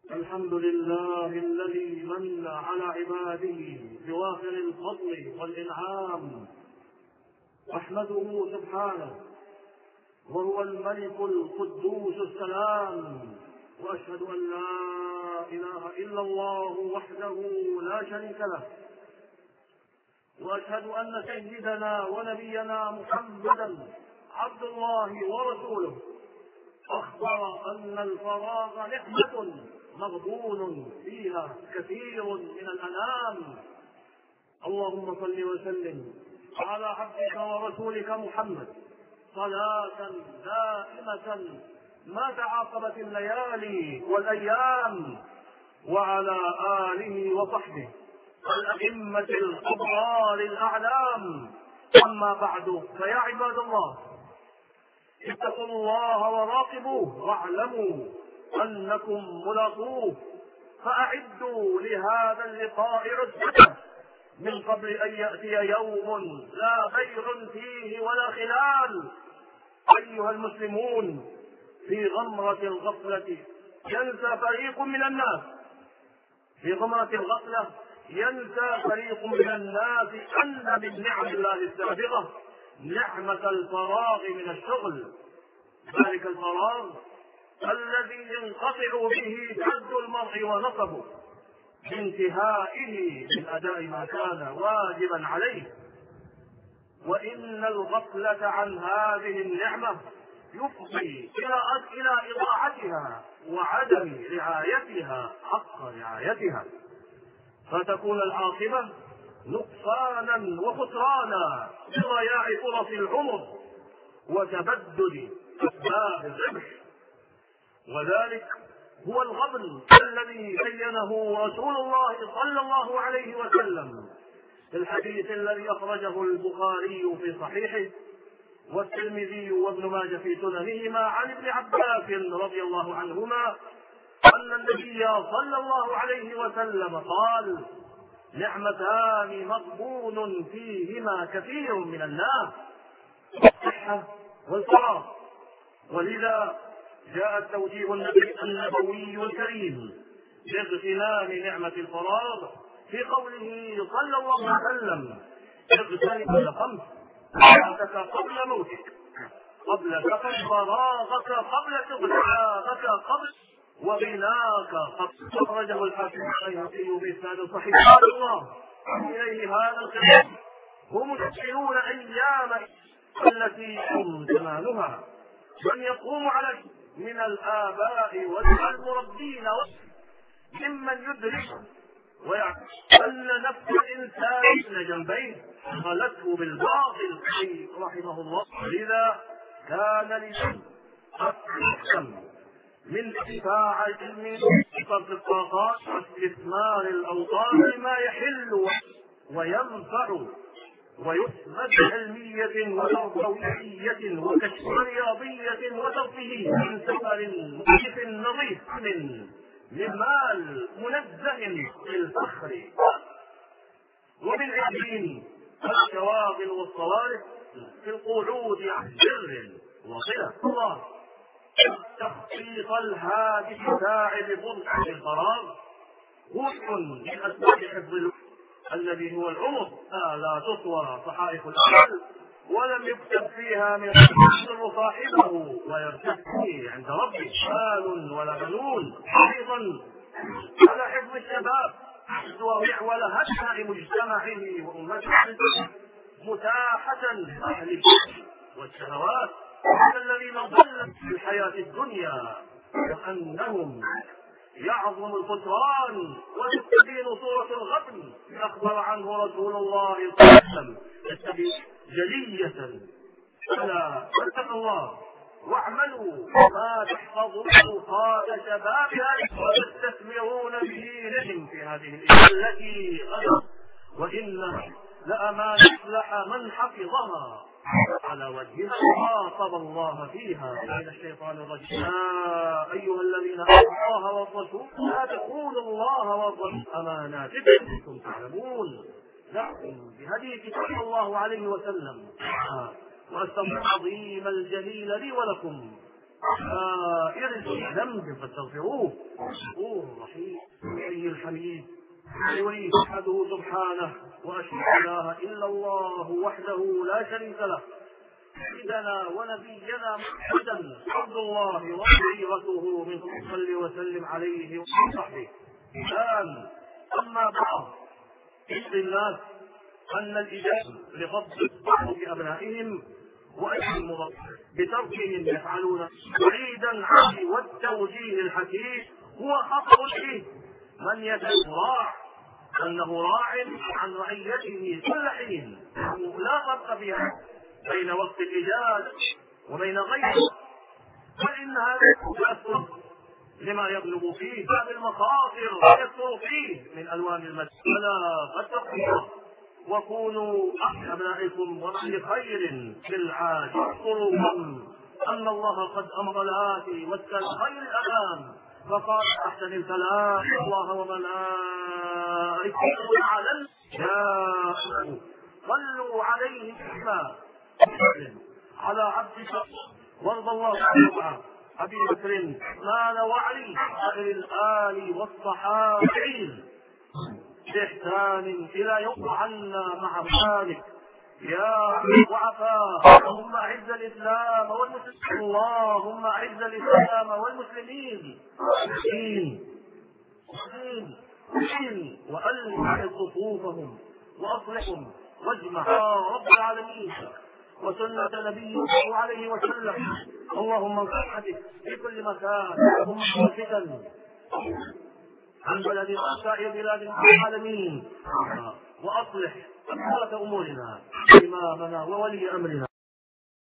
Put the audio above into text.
الحمد لله الذي من على عباده بوافر الفضل والإنعام، أحمده سبحانه وهو الملك القدوس السلام، وأشهد أن لا إله إلا الله وحده لا شريك له، وأشهد أن سيدنا ونبينا محمدا عبد الله ورسوله أخبر أن الفراغ نعمة مغبون فيها كثير من الأنام. اللهم صل وسلم على عبدك ورسولك محمد صلاة دائمة ما تعاقبت الليالي والأيام، وعلى آله وصحبه الأئمة الأبرار الأعلام. أما بعد، فيا عباد الله، اتقوا الله وراقبوه واعلموا أنكم ملاقوه، فأعدوا لهذا اللقاء عدة من قبل أن يأتي يوم لا خير فيه ولا خلال. أيها المسلمون، في غمرة الغفلة ينسى فريق من الناس أن من نعم الله السابقة نعمة الفراغ من الشغل، ذلك الفراغ الذي ينقطع به جد المرء ونصبه بانتهائه من أداء ما كان واجبا عليه. وإن الغفلة عن هذه النعمة يفضي إلى إضاعتها وعدم رعايتها حق رعايتها، فتكون العاقبة نقصانا وخسرانا بضياع فرص العمر وتبدل أسباب الربح. وذلك هو الغبن الذي بينه رسول الله صلى الله عليه وسلم في الحديث الذي أخرجه البخاري في صحيحه والترمذي وابن ماجه في سننهما عن ابن عباس رضي الله عنهما أن النبي صلى الله عليه وسلم قال: نعمتان مغبون فيهما كثير من الناس، الصحة والفراغ. ولذا جاء التوجيه النبوي الكريم باغتنام نعمة الفراغ في قوله صلى الله عليه وسلم: اغتنم الخمس، حياتك قبل موتك، قبل سفر فراغك قبل شغلك قبل وغناك قبل. أخرجه الحاكم البيهقي بإسناد صحيح. قال الله إليه هذا الكلام: هم يحسنون أيام التي هم زمانها، من يقوم على من الآباء والمربين ممن يدرك ويعلم أن نفس الإنسان بين جنبيه غلته بالباطل رحمه الله. لذا كان لشيء أحسن من ادفاع علم صرف الطاقات واستثمار الأوطان بما يحل وينفع ويثبت علمية وتربوية وكشف رياضية وترفيهية من سفر مكيف نظيف من مال منزه للفخر ومن علم الشواغل والصوارف في القعود عن سر وصلة الله. تخطيط الهاتف ساعد بضع الفراغ جزء من أسباب حفظ الذي هو العمر، لا تصور صحائف الأعمال ولم يكتب فيها من يضر صاحبه ويرتفع عند ربه مال ولا بنون. أيضا على حفظ الشباب ومعول هدأ مجتمعه وأمته متاحة أهل والشهوات الذين ضلوا في الحياة الدنيا، وأنهم يعظم الخسران وتستبين صورة الغبن أخبر عنه رسول الله صلى الله عليه وسلم جلية. فلا اتقوا الله واعملوا ما تحفظون أوقات شبابها وتستثمرون بدينهم في هذه التي غدت، وإن لأما يفلح من حفظها على وجهها خاطب الله فيها من الشيطان الرجيم. يا أيها الذين آمنوا الله والرسول لا تخونوا الله والرسول أماناتكم أنتم تعلمون. لكم بهديك صلى الله عليه وسلم. وأستغفر العظيم الجليل لي ولكم سائر الذنب فاستغفروه غفور رحيم حي الحميد ولي احده سبحانه واشهد ان لا اله الا الله وحده لا شريك له سيدنا ونبينا محمدا عبد الله وخليفته من صل وسلم عليه وصحبه الان اما بعد بإذن الناس ان الاجابه لغض الطعن بابنائهم وأجل بتركهم يفعلون بعيدا عن والتوجيه الحكيم هو خطأ فيه من يدعو راع أنه راع عن رعيته كل حين لا فرق بها بين وقت الإجازة وبين غيره فإن هذا يأثر لما يغلب فيه باب المخاطر ويكثر فيه من ألوان المسجد فلا فاتقوا وكونوا أبنائكم ومن خير في العاجل اذكروهم أن الله قد أمر الآتي والخير الأمام فقال أحسن الكلام الله وملائكته على الجاء صلوا عليه بما على عبدك وارض الله عنه أبي بكر عثمان وعلي سائر الآل والصحابين بإحسان إلى يوم عنا مع ذلك يا ضعفاء اللهم أعز الإسلام والمسلمين اللهم أعز الإسلام والمسلمين وألف صفوفهم وأصلحهم واجمع يا رب العالمين وسنة نبيه عليه وسلم اللهم انصرك في كل مكان اللهم الفتن عن بلد سائر بلاد العالمين واصلح ولاة امورنا امامنا وولي امرنا